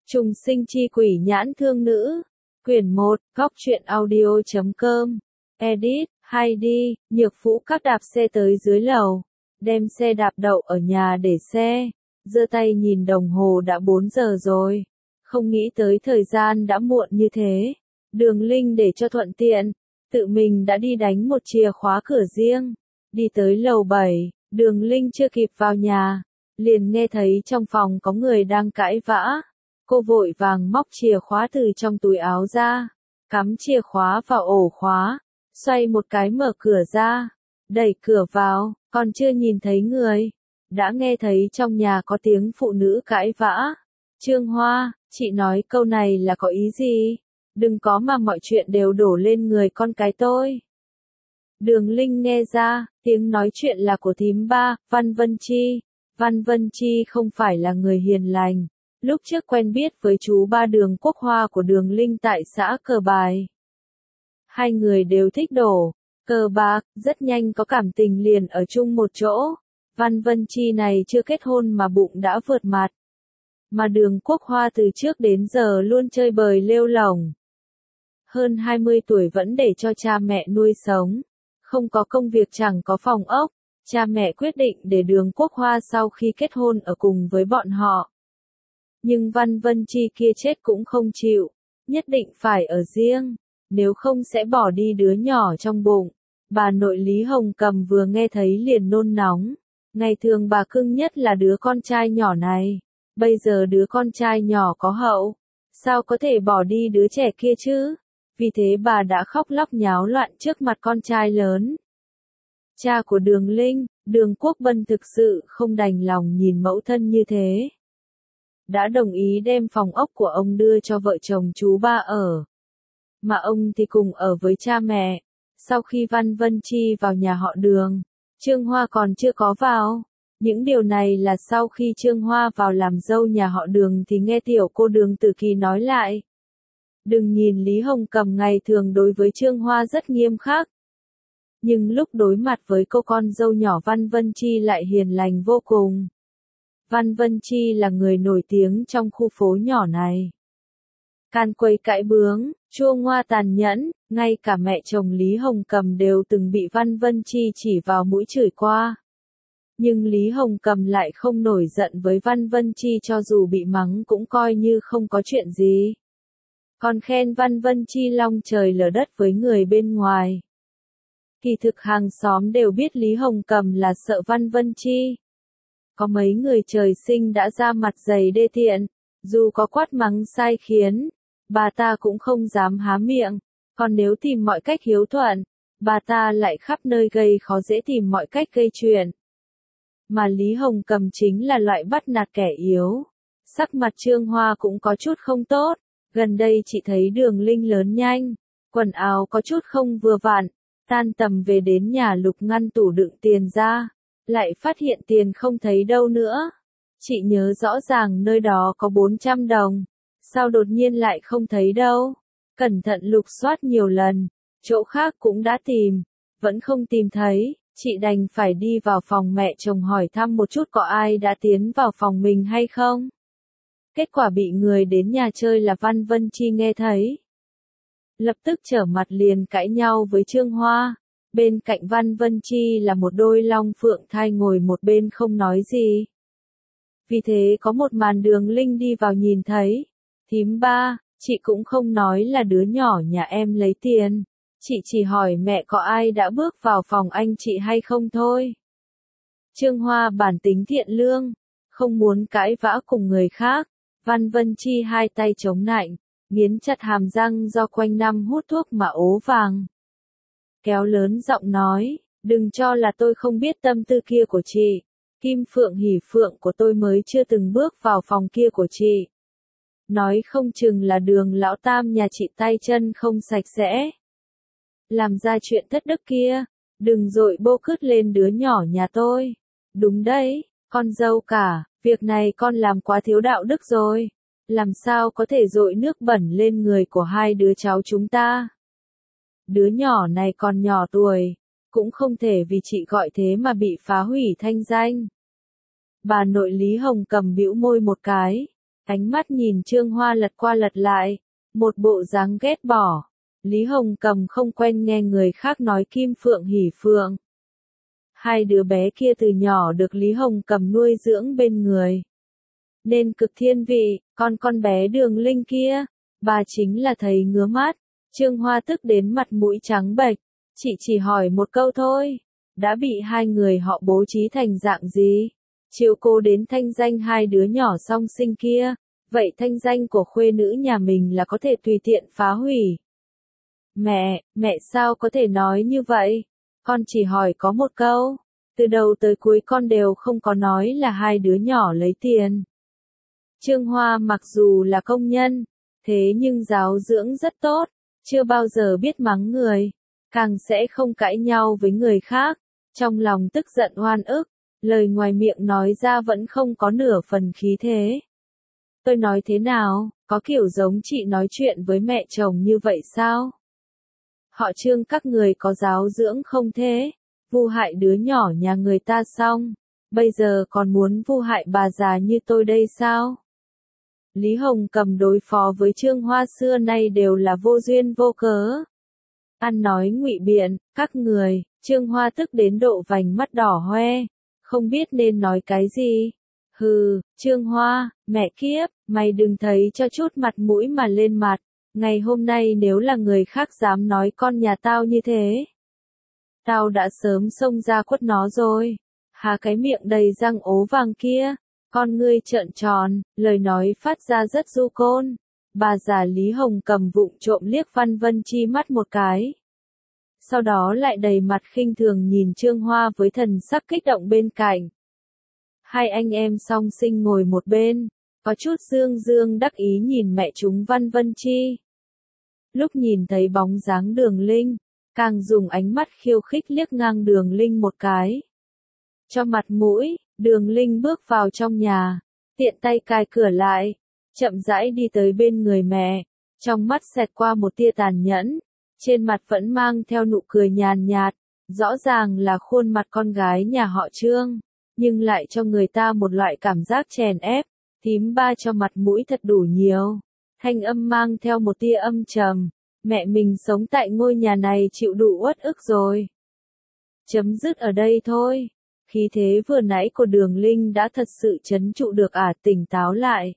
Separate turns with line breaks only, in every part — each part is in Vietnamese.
Trùng sinh chi quỷ nhãn thương nữ. Quyển 1, góc truyện audio.com. Edit, hay đi, Nhược Vũ các đạp xe tới dưới lầu. Đem xe đạp đậu ở nhà để xe. Giơ tay nhìn đồng hồ đã 4 giờ rồi. Không nghĩ tới thời gian đã muộn như thế. Đường Linh để cho thuận tiện. Tự mình đã đi đánh một chìa khóa cửa riêng. Đi tới lầu 7, Đường Linh chưa kịp vào nhà. Liền nghe thấy trong phòng có người đang cãi vã. Cô vội vàng móc chìa khóa từ trong túi áo ra, cắm chìa khóa vào ổ khóa, xoay một cái mở cửa ra, đẩy cửa vào, còn chưa nhìn thấy người, đã nghe thấy trong nhà có tiếng phụ nữ cãi vã. Trương Hoa, chị nói câu này là có ý gì? Đừng có mà mọi chuyện đều đổ lên người con cái tôi. Đường Linh nghe ra, tiếng nói chuyện là của thím ba, Văn Vân Chi. Văn Vân Chi không phải là người hiền lành. Lúc trước quen biết với chú ba Đường Quốc Hoa của Đường Linh tại xã Cờ Bài. Hai người đều thích đổ cờ bạc, rất nhanh có cảm tình liền ở chung một chỗ. Văn Vân Chi này chưa kết hôn mà bụng đã vượt mặt. Mà Đường Quốc Hoa từ trước đến giờ luôn chơi bời lêu lổng. Hơn 20 tuổi vẫn để cho cha mẹ nuôi sống. Không có công việc chẳng có phòng ốc. Cha mẹ quyết định để Đường Quốc Hoa sau khi kết hôn ở cùng với bọn họ. Nhưng Văn Vân Chi kia chết cũng không chịu, nhất định phải ở riêng, nếu không sẽ bỏ đi đứa nhỏ trong bụng. Bà nội Lý Hồng Cầm vừa nghe thấy liền nôn nóng, ngày thường bà cưng nhất là đứa con trai nhỏ này, bây giờ đứa con trai nhỏ có hậu, sao có thể bỏ đi đứa trẻ kia chứ? Vì thế bà đã khóc lóc nháo loạn trước mặt con trai lớn. Cha của Đường Linh, Đường Quốc Vân thực sự không đành lòng nhìn mẫu thân như thế. Đã đồng ý đem phòng ốc của ông đưa cho vợ chồng chú ba ở. Mà ông thì cùng ở với cha mẹ. Sau khi Văn Vân Chi vào nhà họ Đường, Trương Hoa còn chưa có vào. Những điều này là sau khi Trương Hoa vào làm dâu nhà họ Đường thì nghe tiểu cô Đường Tử Kỳ nói lại. Đừng nhìn Lý Hồng Cầm ngày thường đối với Trương Hoa rất nghiêm khắc. Nhưng lúc đối mặt với cô con dâu nhỏ Văn Vân Chi lại hiền lành vô cùng. Văn Vân Chi là người nổi tiếng trong khu phố nhỏ này. Can quấy cãi bướng, chua ngoa tàn nhẫn, ngay cả mẹ chồng Lý Hồng Cầm đều từng bị Văn Vân Chi chỉ vào mũi chửi qua. Nhưng Lý Hồng Cầm lại không nổi giận với Văn Vân Chi, cho dù bị mắng cũng coi như không có chuyện gì. Còn khen Văn Vân Chi long trời lở đất với người bên ngoài. Kỳ thực hàng xóm đều biết Lý Hồng Cầm là sợ Văn Vân Chi. Có mấy người trời sinh đã ra mặt dày đê tiện, dù có quát mắng sai khiến, bà ta cũng không dám há miệng, còn nếu tìm mọi cách hiếu thuận, bà ta lại khắp nơi gây khó dễ, tìm mọi cách gây chuyện. Mà Lý Hồng Cầm chính là loại bắt nạt kẻ yếu. Sắc mặt Trương Hoa cũng có chút không tốt, gần đây chị thấy Đường Linh lớn nhanh, quần áo có chút không vừa vặn, tan tầm về đến nhà lục ngăn tủ đựng tiền ra. Lại phát hiện tiền không thấy đâu nữa. Chị nhớ rõ ràng nơi đó có 400 đồng. Sao đột nhiên lại không thấy đâu? Cẩn thận lục soát nhiều lần. Chỗ khác cũng đã tìm. Vẫn không tìm thấy. Chị đành phải đi vào phòng mẹ chồng hỏi thăm một chút có ai đã tiến vào phòng mình hay không. Kết quả bị người đến nhà chơi là Văn Vân Chi nghe thấy. Lập tức trở mặt liền cãi nhau với Trương Hoa. Bên cạnh Văn Vân Chi là một đôi long phượng thai ngồi một bên không nói gì. Vì thế có một màn Đường Linh đi vào nhìn thấy. Thím ba, chị cũng không nói là đứa nhỏ nhà em lấy tiền. Chị chỉ hỏi mẹ có ai đã bước vào phòng anh chị hay không thôi. Trương Hoa bản tính thiện lương, không muốn cãi vã cùng người khác. Văn Vân Chi hai tay chống nạnh, nghiến chặt hàm răng do quanh năm hút thuốc mà ố vàng. Kéo lớn giọng nói, đừng cho là tôi không biết tâm tư kia của chị. Kim Phượng Hỉ Phượng của tôi mới chưa từng bước vào phòng kia của chị. Nói không chừng là Đường lão tam nhà chị tay chân không sạch sẽ. Làm ra chuyện thất đức kia, đừng dội bô cứt lên đứa nhỏ nhà tôi. Đúng đấy, con dâu cả, việc này con làm quá thiếu đạo đức rồi. Làm sao có thể dội nước bẩn lên người của hai đứa cháu chúng ta. Đứa nhỏ này còn nhỏ tuổi, cũng không thể vì chị gọi thế mà bị phá hủy thanh danh. Bà nội Lý Hồng Cầm bĩu môi một cái, Ánh mắt nhìn Trương Hoa lật qua lật lại, một bộ dáng ghét bỏ. Lý Hồng Cầm không quen nghe người khác nói Kim Phượng hỉ Phượng. Hai đứa bé kia từ nhỏ được Lý Hồng Cầm nuôi dưỡng bên người, nên cực thiên vị, con bé Đường Linh kia, bà chính là thấy ngứa mắt. Trương Hoa tức đến mặt mũi trắng bệch, chị chỉ hỏi một câu thôi, đã bị hai người họ bố trí thành dạng gì? Chiếu cố đến thanh danh hai đứa nhỏ song sinh kia, vậy thanh danh của khuê nữ nhà mình là có thể tùy tiện phá hủy. Mẹ sao có thể nói như vậy? Con chỉ hỏi có một câu, từ đầu tới cuối con đều không có nói là hai đứa nhỏ lấy tiền. Trương Hoa mặc dù là công nhân, thế nhưng giáo dưỡng rất tốt, chưa bao giờ biết mắng người, càng sẽ không cãi nhau với người khác, trong lòng tức giận oan ức, lời ngoài miệng nói ra vẫn không có nửa phần khí thế. Tôi nói thế nào, có kiểu giống chị nói chuyện với mẹ chồng như vậy sao? Họ Trương các người có giáo dưỡng không thế? Vu hại đứa nhỏ nhà người ta xong, bây giờ còn muốn vu hại bà già như tôi đây sao? Lý Hồng Cầm đối phó với Trương Hoa xưa nay đều là vô duyên vô cớ. Ăn nói ngụy biện, các người, Trương Hoa tức đến độ vành mắt đỏ hoe, không biết nên nói cái gì. Hừ, Trương Hoa, mẹ kiếp, mày đừng thấy cho chút mặt mũi mà lên mặt, ngày hôm nay nếu là người khác dám nói con nhà tao như thế, tao đã sớm xông ra quất nó rồi. Hà cái miệng đầy răng ố vàng kia, con ngươi trợn tròn, lời nói phát ra rất du côn. Bà già Lý Hồng Cầm vụng trộm liếc Văn Vân Chi mắt một cái. Sau đó lại đầy mặt khinh thường nhìn Trương Hoa với thần sắc kích động bên cạnh. Hai anh em song sinh ngồi một bên, có chút dương dương đắc ý nhìn mẹ chúng Văn Vân Chi. Lúc nhìn thấy bóng dáng Đường Linh, càng dùng ánh mắt khiêu khích liếc ngang Đường Linh một cái. Cho mặt mũi, Đường Linh bước vào trong nhà, tiện tay cài cửa lại, chậm rãi đi tới bên người mẹ, trong mắt xẹt qua một tia tàn nhẫn, trên mặt vẫn mang theo nụ cười nhàn nhạt, rõ ràng là khuôn mặt con gái nhà họ Trương, nhưng lại cho người ta một loại cảm giác chèn ép, thím ba cho mặt mũi thật đủ nhiều. Thanh âm mang theo một tia âm trầm, mẹ mình sống tại ngôi nhà này chịu đủ uất ức rồi. Chấm dứt ở đây thôi. Khí thế vừa nãy của Đường Linh đã thật sự trấn trụ được tỉnh táo lại.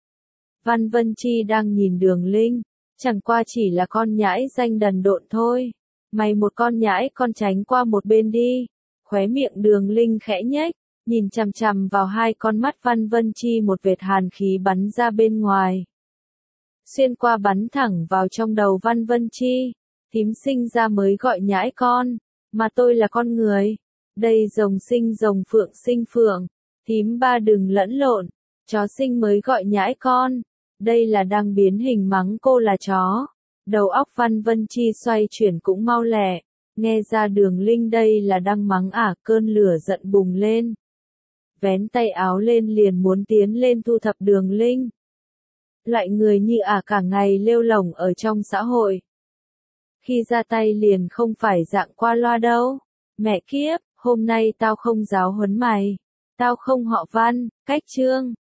Văn Vân Chi đang nhìn Đường Linh, chẳng qua chỉ là con nhãi danh đần độn thôi. Mày một con nhãi con tránh qua một bên đi. Khóe miệng Đường Linh khẽ nhếch, nhìn chằm chằm vào hai con mắt Văn Vân Chi một vệt hàn khí bắn ra bên ngoài. Xuyên qua bắn thẳng vào trong đầu Văn Vân Chi. Thím sinh ra mới gọi nhãi con, mà tôi là con người. Đây rồng sinh rồng phượng sinh phượng, thím ba đừng lẫn lộn, chó sinh mới gọi nhãi con, đây là đang biến hình mắng cô là chó. Đầu óc Văn Vân Chi xoay chuyển cũng mau lẹ, nghe ra Đường Linh đây là đang mắng cơn lửa giận bùng lên. Vén tay áo lên liền muốn tiến lên thu thập Đường Linh. Loại người như cả ngày lêu lổng ở trong xã hội. Khi ra tay liền không phải dạng qua loa đâu. Mẹ kiếp, hôm nay tao không giáo huấn mày. Tao không họ Văn, cách Trương.